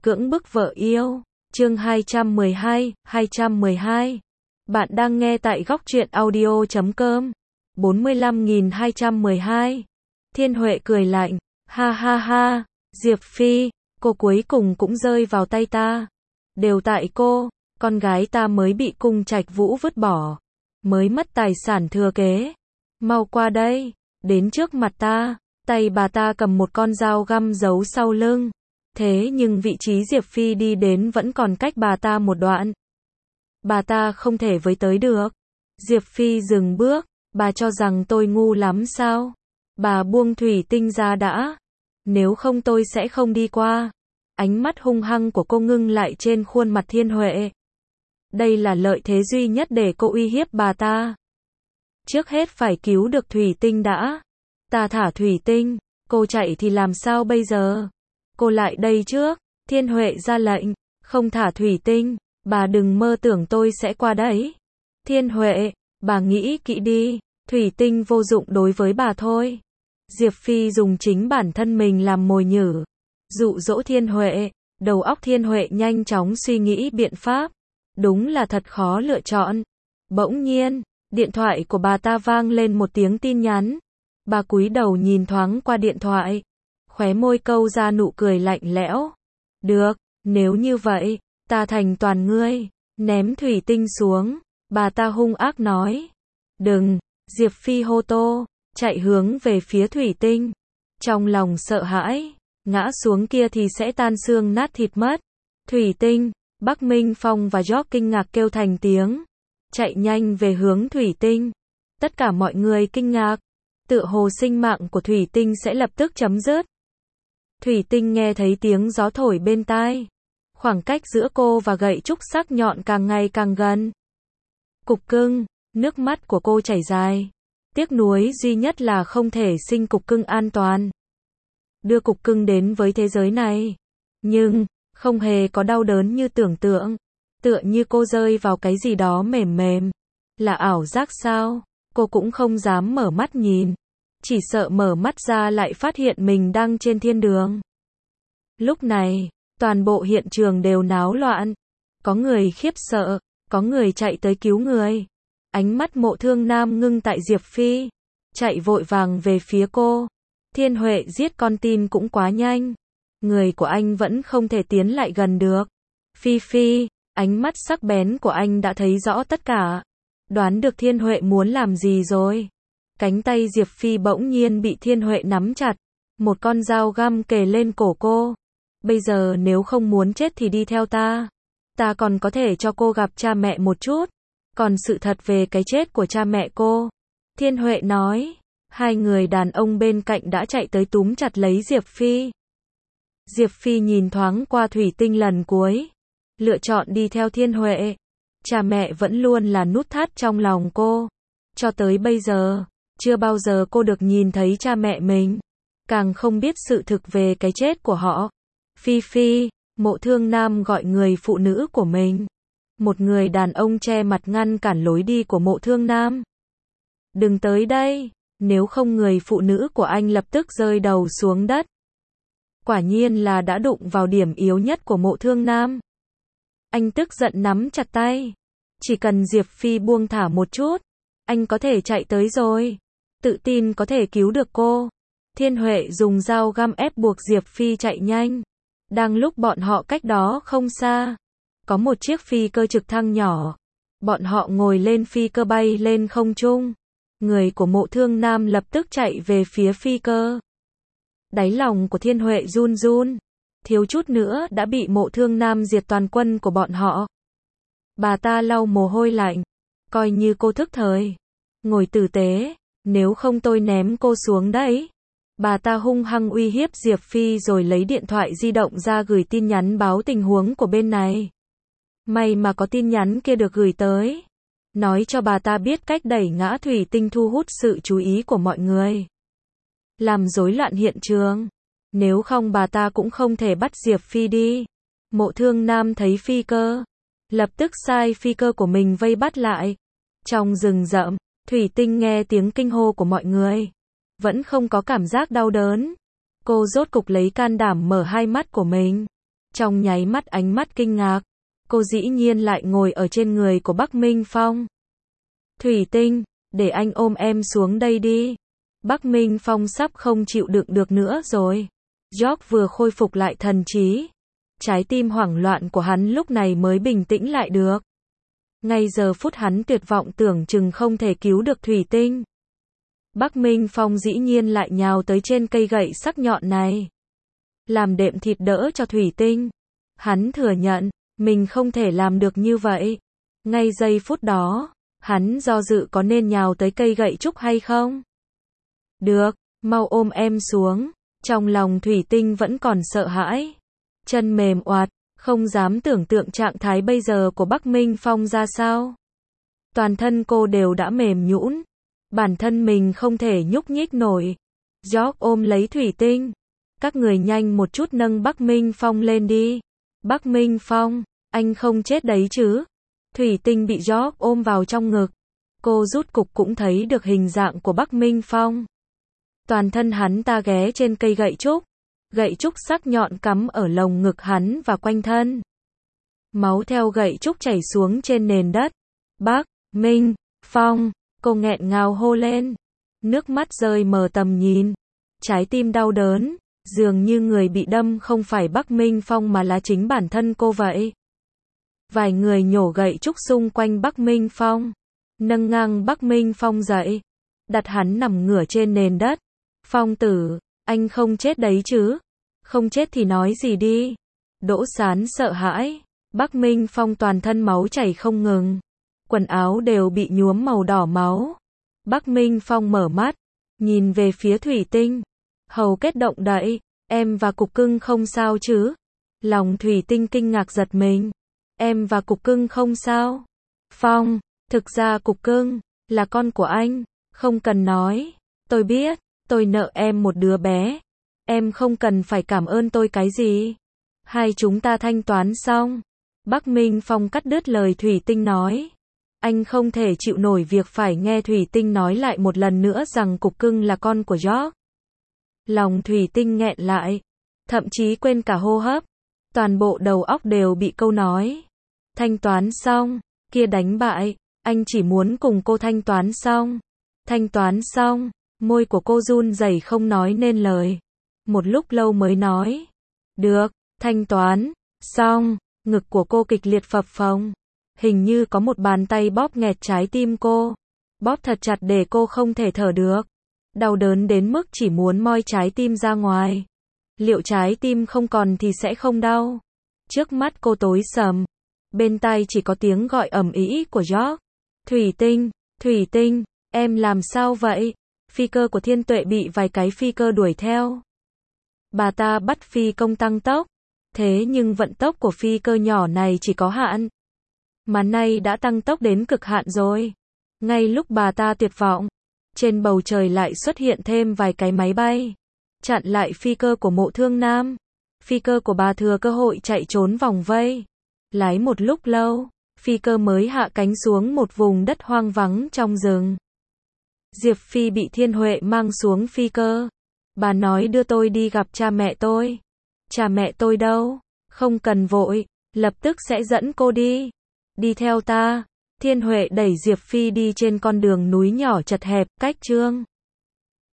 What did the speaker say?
Cưỡng bức vợ yêu. Chương 212. Bạn đang nghe tại góc truyện audio.com. 45.212. Thiên Huệ cười lạnh. Ha ha ha. Diệp Phi, cô cuối cùng cũng rơi vào tay ta. Đều tại cô, con gái ta mới bị Cung Trạch Vũ vứt bỏ. Mới mất tài sản thừa kế. Mau qua đây. Đến trước mặt ta. Tay bà ta cầm một con dao găm giấu sau lưng. Thế nhưng vị trí Diệp Phi đi đến vẫn còn cách bà ta một đoạn. Bà ta không thể với tới được. Diệp Phi dừng bước. Bà cho rằng tôi ngu lắm sao? Bà buông thủy tinh ra đã. Nếu không tôi sẽ không đi qua. Ánh mắt hung hăng của cô ngưng lại trên khuôn mặt Thiên Huệ. Đây là lợi thế duy nhất để cô uy hiếp bà ta. Trước hết phải cứu được thủy tinh đã. Ta thả thủy tinh, cô chạy thì làm sao bây giờ? Cô lại đây trước. Thiên Huệ ra lệnh, không thả thủy tinh, bà đừng mơ tưởng tôi sẽ qua đấy. Thiên Huệ, bà nghĩ kỹ đi, thủy tinh vô dụng đối với bà thôi. Diệp Phi dùng chính bản thân mình làm mồi nhử, dụ dỗ Thiên Huệ. Đầu óc Thiên Huệ nhanh chóng suy nghĩ biện pháp. Đúng là thật khó lựa chọn. Bỗng nhiên, điện thoại của bà ta vang lên một tiếng tin nhắn. Bà cúi đầu nhìn thoáng qua điện thoại, khóe môi câu ra nụ cười lạnh lẽo. Được, nếu như vậy, ta thành toàn ngươi. Ném thủy tinh xuống, bà ta hung ác nói. Đừng. Diệp Phi hô to, chạy hướng về phía thủy tinh. Trong lòng sợ hãi, ngã xuống kia thì sẽ tan xương nát thịt mất. Thủy tinh, Bắc Minh Phong và George kinh ngạc kêu thành tiếng, chạy nhanh về hướng thủy tinh. Tất cả mọi người kinh ngạc, tựa hồ sinh mạng của thủy tinh sẽ lập tức chấm dứt. Thủy tinh nghe thấy tiếng gió thổi bên tai. Khoảng cách giữa cô và gậy trúc sắc nhọn càng ngày càng gần. Cục cưng, nước mắt của cô chảy dài. Tiếc nuối duy nhất là không thể sinh cục cưng an toàn. Đưa cục cưng đến với thế giới này. Nhưng, không hề có đau đớn như tưởng tượng. Tựa như cô rơi vào cái gì đó mềm mềm. Là ảo giác sao? Cô cũng không dám mở mắt nhìn. Chỉ sợ mở mắt ra lại phát hiện mình đang trên thiên đường. Lúc này, toàn bộ hiện trường đều náo loạn. Có người khiếp sợ, có người chạy tới cứu người. Ánh mắt Mộ Thương Nam ngưng tại Diệp Phi. Chạy vội vàng về phía cô. Thiên Huệ giết con tin cũng quá nhanh. Người của anh vẫn không thể tiến lại gần được. Phi Phi, ánh mắt sắc bén của anh đã thấy rõ tất cả. Đoán được Thiên Huệ muốn làm gì rồi. Cánh tay Diệp Phi bỗng nhiên bị Thiên Huệ nắm chặt. Một con dao găm kề lên cổ cô. Bây giờ nếu không muốn chết thì đi theo ta. Ta còn có thể cho cô gặp cha mẹ một chút. Còn sự thật về cái chết của cha mẹ cô. Thiên Huệ nói. Hai người đàn ông bên cạnh đã chạy tới túm chặt lấy Diệp Phi. Diệp Phi nhìn thoáng qua thủy tinh lần cuối. Lựa chọn đi theo Thiên Huệ. Cha mẹ vẫn luôn là nút thắt trong lòng cô. Cho tới bây giờ, chưa bao giờ cô được nhìn thấy cha mẹ mình. Càng không biết sự thực về cái chết của họ. Phi Phi, Mộ Thương Nam gọi người phụ nữ của mình. Một người đàn ông che mặt ngăn cản lối đi của Mộ Thương Nam. Đừng tới đây, nếu không người phụ nữ của anh lập tức rơi đầu xuống đất. Quả nhiên là đã đụng vào điểm yếu nhất của Mộ Thương Nam. Anh tức giận nắm chặt tay. Chỉ cần Diệp Phi buông thả một chút, anh có thể chạy tới rồi. Tự tin có thể cứu được cô. Thiên Huệ dùng dao găm ép buộc Diệp Phi chạy nhanh. Đang lúc bọn họ cách đó không xa, có một chiếc phi cơ trực thăng nhỏ. Bọn họ ngồi lên phi cơ bay lên không trung. Người của Mộ Thương Nam lập tức chạy về phía phi cơ. Đáy lòng của Thiên Huệ run run. Thiếu chút nữa đã bị Mộ Thương Nam diệt toàn quân của bọn họ. Bà ta lau mồ hôi lạnh. Coi như cô thức thời. Ngồi tử tế, nếu không tôi ném cô xuống đấy. Bà ta hung hăng uy hiếp Diệp Phi rồi lấy điện thoại di động ra gửi tin nhắn báo tình huống của bên này. May mà có tin nhắn kia được gửi tới. Nói cho bà ta biết cách đẩy ngã thủy tinh thu hút sự chú ý của mọi người. Làm rối loạn hiện trường. Nếu không bà ta cũng không thể bắt Diệp Phi đi. Mộ Thương Nam thấy phi cơ. Lập tức sai phi cơ của mình vây bắt lại. Trong rừng rậm, thủy tinh nghe tiếng kinh hô của mọi người. Vẫn không có cảm giác đau đớn. Cô rốt cục lấy can đảm mở hai mắt của mình. Trong nháy mắt ánh mắt kinh ngạc, cô dĩ nhiên lại ngồi ở trên người của Bắc Minh Phong. Thủy Tinh, để anh ôm em xuống đây đi. Bắc Minh Phong sắp không chịu đựng được nữa rồi. George vừa khôi phục lại thần trí. Trái tim hoảng loạn của hắn lúc này mới bình tĩnh lại được. Ngay giờ phút hắn tuyệt vọng tưởng chừng không thể cứu được Thủy Tinh. Bắc Minh Phong dĩ nhiên lại nhào tới trên cây gậy sắc nhọn này. Làm đệm thịt đỡ cho Thủy Tinh. Hắn thừa nhận, mình không thể làm được như vậy. Ngay giây phút đó, hắn do dự có nên nhào tới cây gậy trúc hay không. Được, mau ôm em xuống. Trong lòng Thủy Tinh vẫn còn sợ hãi. Chân mềm oạt, không dám tưởng tượng trạng thái bây giờ của Bắc Minh Phong ra sao. Toàn thân cô đều đã mềm nhũn. Bản thân mình không thể nhúc nhích nổi. George ôm lấy Thủy Tinh. Các người nhanh một chút nâng Bắc Minh Phong lên đi. Bắc Minh Phong, anh không chết đấy chứ. Thủy Tinh bị George ôm vào trong ngực. Cô rút cục cũng thấy được hình dạng của Bắc Minh Phong. Toàn thân hắn ta ghé trên cây gậy trúc. Gậy trúc sắc nhọn cắm ở lồng ngực hắn và quanh thân. Máu theo gậy trúc chảy xuống trên nền đất. Bắc Minh Phong, cô nghẹn ngào hô lên. Nước mắt rơi mờ tầm nhìn. Trái tim đau đớn, dường như người bị đâm không phải Bắc Minh Phong mà là chính bản thân cô vậy. Vài người nhổ gậy trúc xung quanh Bắc Minh Phong. Nâng ngang Bắc Minh Phong dậy. Đặt hắn nằm ngửa trên nền đất. Phong tử, anh không chết đấy chứ? Không chết thì nói gì đi. Đỗ Sán sợ hãi. Bắc Minh Phong toàn thân máu chảy không ngừng. Quần áo đều bị nhuốm màu đỏ máu. Bắc Minh Phong mở mắt. Nhìn về phía Thủy Tinh. Hầu kết động đậy. Em và Cục Cưng không sao chứ? Lòng Thủy Tinh kinh ngạc giật mình. Em và Cục Cưng không sao? Phong, thực ra Cục Cưng là con của anh. Không cần nói. Tôi biết, tôi nợ em một đứa bé. Em không cần phải cảm ơn tôi cái gì. Hai chúng ta thanh toán xong. Bắc Minh Phong cắt đứt lời Thủy Tinh nói. Anh không thể chịu nổi việc phải nghe Thủy Tinh nói lại một lần nữa rằng Cục Cưng là con của George. Lòng Thủy Tinh nghẹn lại. Thậm chí quên cả hô hấp. Toàn bộ đầu óc đều bị câu nói. Thanh toán xong, kia đánh bại. Anh chỉ muốn cùng cô thanh toán xong. Thanh toán xong, môi của cô run rẩy không nói nên lời. Một lúc lâu mới nói. Được, thanh toán, xong. Ngực của cô kịch liệt phập phồng. Hình như có một bàn tay bóp nghẹt trái tim cô. Bóp thật chặt để cô không thể thở được. Đau đớn đến mức chỉ muốn moi trái tim ra ngoài. Liệu trái tim không còn thì sẽ không đau. Trước mắt cô tối sầm. Bên tai chỉ có tiếng gọi ầm ĩ của George. Thủy Tinh, em làm sao vậy? Phi cơ của Thiên Tuệ bị vài cái phi cơ đuổi theo. Bà ta bắt phi công tăng tốc. Thế nhưng vận tốc của phi cơ nhỏ này chỉ có hạn. Mà nay đã tăng tốc đến cực hạn rồi. Ngay lúc bà ta tuyệt vọng, trên bầu trời lại xuất hiện thêm vài cái máy bay. Chặn lại phi cơ của Mộ Thương Nam. Phi cơ của bà thừa cơ hội chạy trốn vòng vây. Lái một lúc lâu, phi cơ mới hạ cánh xuống một vùng đất hoang vắng trong rừng. Diệp Phi bị Thiên Huệ mang xuống phi cơ. Bà nói đưa tôi đi gặp cha mẹ tôi. Cha mẹ tôi đâu? Không cần vội, lập tức sẽ dẫn cô đi. Đi theo ta. Thiên Huệ đẩy Diệp Phi đi trên con đường núi nhỏ chật hẹp, cách Trương